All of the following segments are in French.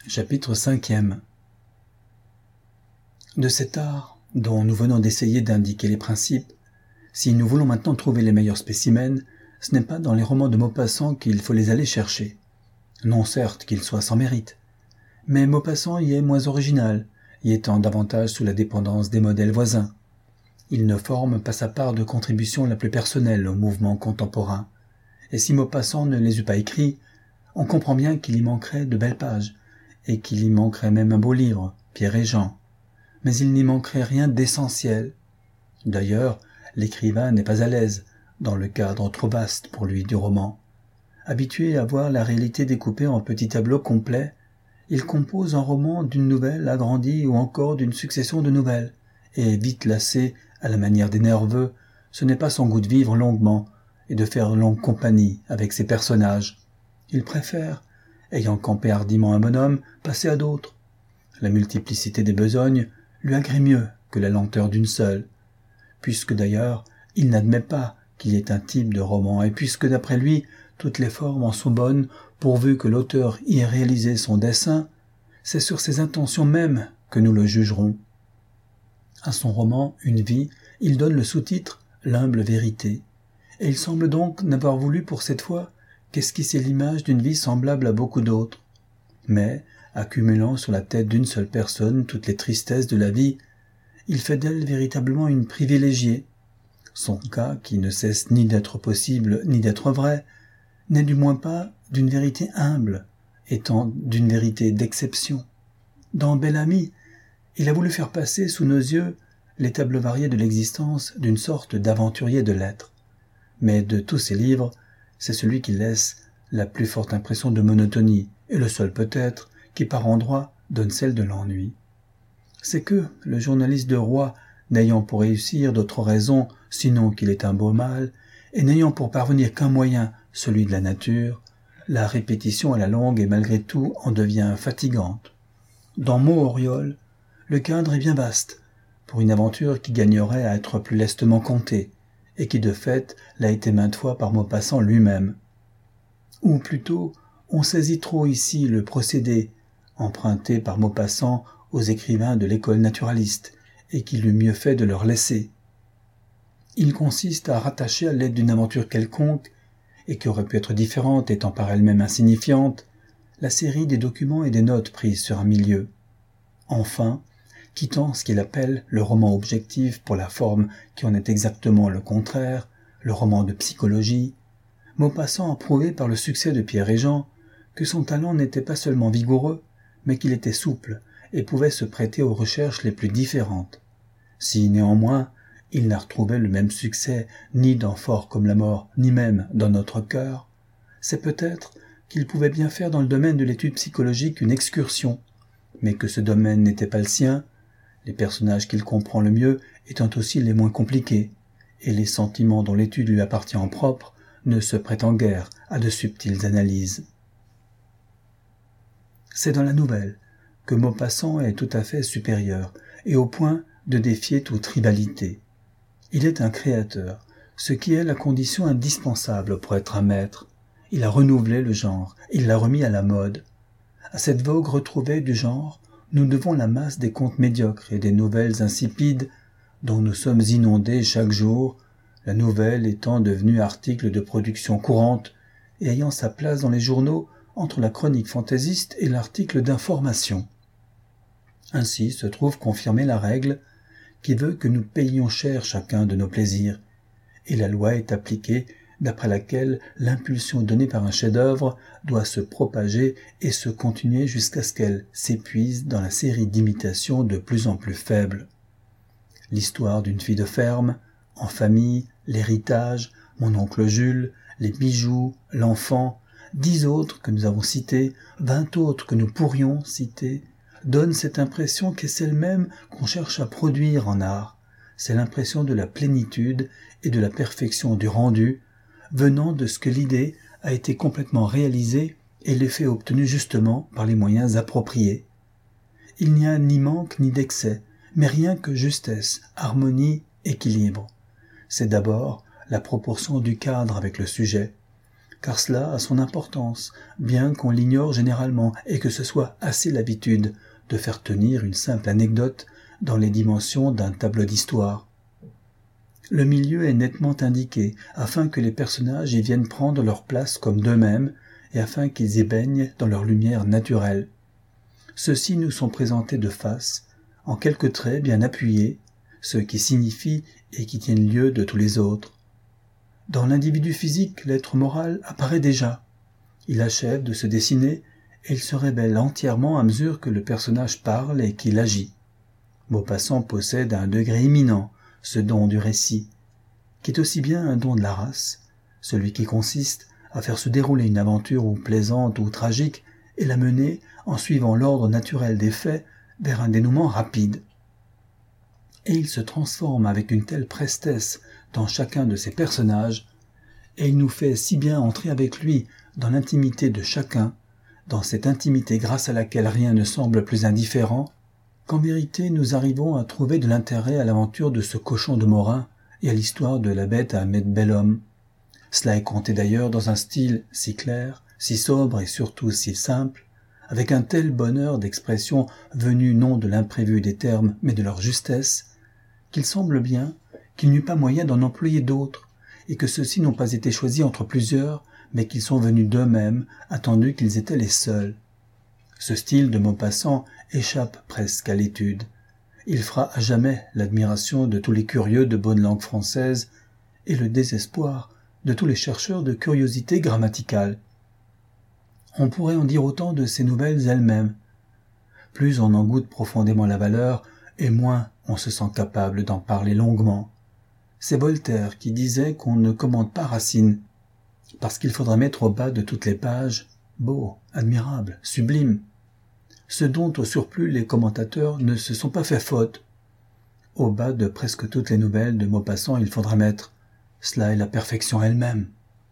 Chapitre 5e. De cet art, dont nous venons d'essayer d'indiquer les principes, si nous voulons maintenant trouver les meilleurs spécimens, ce n'est pas dans les romans de Maupassant qu'il faut les aller chercher. Non certes qu'ils soient sans mérite, mais Maupassant y est moins original, y étant davantage sous la dépendance des modèles voisins. Il ne forme pas sa part de contribution la plus personnelle au mouvement contemporain, et si Maupassant ne les eût pas écrits, on comprend bien qu'il y manquerait de belles pages, et qu'il y manquerait même un beau livre, Pierre et Jean. Mais il n'y manquerait rien d'essentiel. D'ailleurs, l'écrivain n'est pas à l'aise, dans le cadre trop vaste pour lui du roman. Habitué à voir la réalité découpée en petits tableaux complets, il compose un roman d'une nouvelle agrandie ou encore d'une succession de nouvelles, et vite lassé, à la manière des nerveux, ce n'est pas son goût de vivre longuement et de faire longue compagnie avec ses personnages. Il préfère, ayant campé hardiment un bonhomme, passer à d'autres. La multiplicité des besognes lui agrée mieux que la lenteur d'une seule, puisque d'ailleurs il n'admet pas qu'il y ait un type de roman, et puisque d'après lui toutes les formes en sont bonnes pourvu que l'auteur y ait réalisé son dessein, c'est sur ses intentions mêmes que nous le jugerons. À son roman Une vie, il donne le sous-titre L'humble vérité, et il semble donc n'avoir voulu pour cette fois qu'esquisser l'image d'une vie semblable à beaucoup d'autres. Mais, accumulant sur la tête d'une seule personne toutes les tristesses de la vie, il fait d'elle véritablement une privilégiée. Son cas, qui ne cesse ni d'être possible ni d'être vrai, n'est du moins pas d'une vérité humble, étant d'une vérité d'exception. Dans Bel-Ami, il a voulu faire passer sous nos yeux les tables variées de l'existence d'une sorte d'aventurier de l'être. Mais de tous ses livres, c'est celui qui laisse la plus forte impression de monotonie, et le seul peut-être qui par endroits donne celle de l'ennui. C'est que le journaliste de Roy, n'ayant pour réussir d'autre raison sinon qu'il est un beau mâle, et n'ayant pour parvenir qu'un moyen, celui de la nature, la répétition à la longue et malgré tout en devient fatigante. Dans Mot-Oriole, le cadre est bien vaste, pour une aventure qui gagnerait à être plus lestement contée, et qui de fait l'a été maintes fois par Maupassant lui-même. Ou plutôt, on saisit trop ici le procédé, emprunté par Maupassant aux écrivains de l'école naturaliste, et qu'il eût mieux fait de leur laisser. Il consiste à rattacher à l'aide d'une aventure quelconque, et qui aurait pu être différente étant par elle-même insignifiante, la série des documents et des notes prises sur un milieu. Enfin, quittant ce qu'il appelle le roman objectif pour la forme qui en est exactement le contraire, le roman de psychologie, Maupassant a prouvé par le succès de Pierre et Jean que son talent n'était pas seulement vigoureux, mais qu'il était souple et pouvait se prêter aux recherches les plus différentes. Si néanmoins il n'a retrouvé le même succès ni dans Fort comme la mort, ni même dans Notre cœur, c'est peut-être qu'il pouvait bien faire dans le domaine de l'étude psychologique une excursion, mais que ce domaine n'était pas le sien, les personnages qu'il comprend le mieux étant aussi les moins compliqués, et les sentiments dont l'étude lui appartient en propre ne se prêtent guère à de subtiles analyses. C'est dans la nouvelle que Maupassant est tout à fait supérieur, et au point de défier toute rivalité. Il est un créateur, ce qui est la condition indispensable pour être un maître. Il a renouvelé le genre, il l'a remis à la mode. À cette vogue retrouvée du genre, nous devons la masse des contes médiocres et des nouvelles insipides dont nous sommes inondés chaque jour, la nouvelle étant devenue article de production courante et ayant sa place dans les journaux entre la chronique fantaisiste et l'article d'information. Ainsi se trouve confirmée la règle qui veut que nous payions cher chacun de nos plaisirs, et la loi est appliquée d'après laquelle l'impulsion donnée par un chef-d'œuvre doit se propager et se continuer jusqu'à ce qu'elle s'épuise dans la série d'imitations de plus en plus faibles. L'histoire d'une fille de ferme, En famille, L'héritage, Mon oncle Jules, Les bijoux, L'enfant, 10 autres que nous avons cités, 20 autres que nous pourrions citer, donne cette impression qu'est celle même qu'on cherche à produire en art. C'est l'impression de la plénitude et de la perfection du rendu, venant de ce que l'idée a été complètement réalisée et l'effet obtenu justement par les moyens appropriés. Il n'y a ni manque ni d'excès, mais rien que justesse, harmonie, équilibre. C'est d'abord la proportion du cadre avec le sujet, car cela a son importance, bien qu'on l'ignore généralement et que ce soit assez l'habitude de faire tenir une simple anecdote dans les dimensions d'un tableau d'histoire. Le milieu est nettement indiqué, afin que les personnages y viennent prendre leur place comme d'eux-mêmes, et afin qu'ils y baignent dans leur lumière naturelle. Ceux-ci nous sont présentés de face, en quelques traits bien appuyés, ceux qui signifient et qui tiennent lieu de tous les autres. Dans l'individu physique, l'être moral apparaît déjà. Il achève de se dessiner et il se révèle entièrement à mesure que le personnage parle et qu'il agit. Maupassant possède à un degré imminent ce don du récit, qui est aussi bien un don de la race, celui qui consiste à faire se dérouler une aventure ou plaisante ou tragique et la mener, en suivant l'ordre naturel des faits, vers un dénouement rapide. Et il se transforme avec une telle prestesse dans chacun de ses personnages, et il nous fait si bien entrer avec lui dans l'intimité de chacun, dans cette intimité grâce à laquelle rien ne semble plus indifférent, qu'en vérité nous arrivons à trouver de l'intérêt à l'aventure de ce cochon de Morin et à l'histoire de la bête à Ahmed Bel-Homme. Cela est conté d'ailleurs dans un style si clair, si sobre et surtout si simple, avec un tel bonheur d'expression venu non de l'imprévu des termes mais de leur justesse, qu'il semble bien qu'il n'y eut pas moyen d'en employer d'autres, et que ceux-ci n'ont pas été choisis entre plusieurs, mais qu'ils sont venus d'eux-mêmes, attendu qu'ils étaient les seuls. Ce style de Maupassant échappe presque à l'étude. Il fera à jamais l'admiration de tous les curieux de bonne langue française et le désespoir de tous les chercheurs de curiosité grammaticale. On pourrait en dire autant de ces nouvelles elles-mêmes. Plus on en goûte profondément la valeur, et moins on se sent capable d'en parler longuement. C'est Voltaire qui disait qu'on ne commente pas Racine, parce qu'il faudrait mettre au bas de toutes les pages « beau, admirable, sublime », ce dont au surplus les commentateurs ne se sont pas fait faute. Au bas de presque toutes les nouvelles de Maupassant, il faudra mettre « cela est la perfection elle-même ».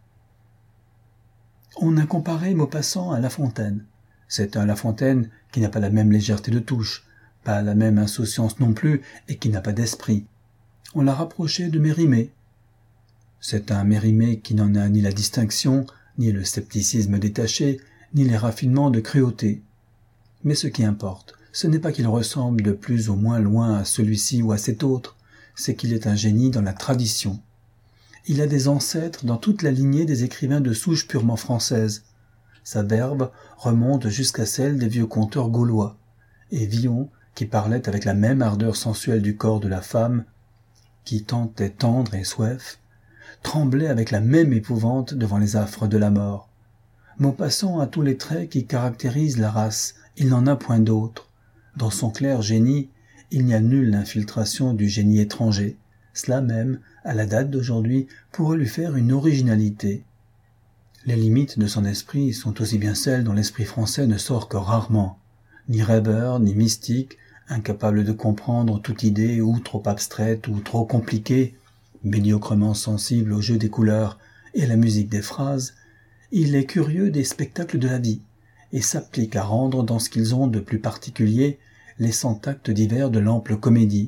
On a comparé Maupassant à La Fontaine. C'est un La Fontaine qui n'a pas la même légèreté de touche, pas la même insouciance non plus, et qui n'a pas d'esprit. On l'a rapproché de Mérimée. C'est un Mérimée qui n'en a ni la distinction, ni le scepticisme détaché, ni les raffinements de cruauté. Mais ce qui importe, ce n'est pas qu'il ressemble de plus ou moins loin à celui-ci ou à cet autre, c'est qu'il est un génie dans la tradition. Il a des ancêtres dans toute la lignée des écrivains de souche purement française. Sa verve remonte jusqu'à celle des vieux conteurs gaulois, et Villon, qui parlait avec la même ardeur sensuelle du corps de la femme, qui tant est tendre et soif, tremblait avec la même épouvante devant les affres de la mort. Maupassant a tous les traits qui caractérisent la race, il n'en a point d'autres. Dans son clair génie, il n'y a nulle infiltration du génie étranger. Cela même, à la date d'aujourd'hui, pourrait lui faire une originalité. Les limites de son esprit sont aussi bien celles dont l'esprit français ne sort que rarement. Ni rêveur, ni mystique, incapable de comprendre toute idée ou trop abstraite ou trop compliquée, médiocrement sensible au jeu des couleurs et à la musique des phrases, il est curieux des spectacles de la vie et s'applique à rendre dans ce qu'ils ont de plus particulier les 100 actes divers de l'ample comédie.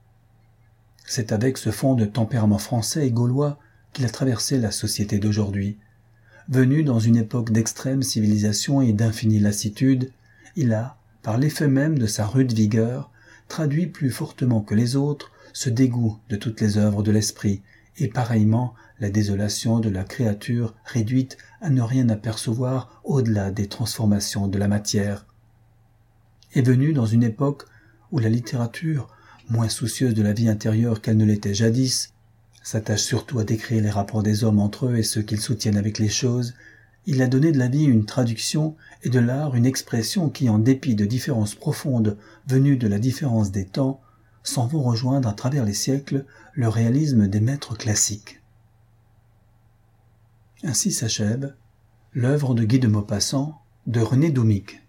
C'est avec ce fond de tempérament français et gaulois qu'il a traversé la société d'aujourd'hui. Venu dans une époque d'extrême civilisation et d'infinie lassitude, il a, par l'effet même de sa rude vigueur, traduit plus fortement que les autres ce dégoût de toutes les œuvres de l'esprit, et pareillement la désolation de la créature réduite à ne rien apercevoir au-delà des transformations de la matière. Est venu dans une époque où la littérature, moins soucieuse de la vie intérieure qu'elle ne l'était jadis, s'attache surtout à décrire les rapports des hommes entre eux et ceux qu'ils soutiennent avec les choses, il a donné de la vie une traduction et de l'art une expression qui, en dépit de différences profondes venues de la différence des temps, s'en vont rejoindre à travers les siècles le réalisme des maîtres classiques. Ainsi s'achève l'œuvre de Guy de Maupassant de René Doumic.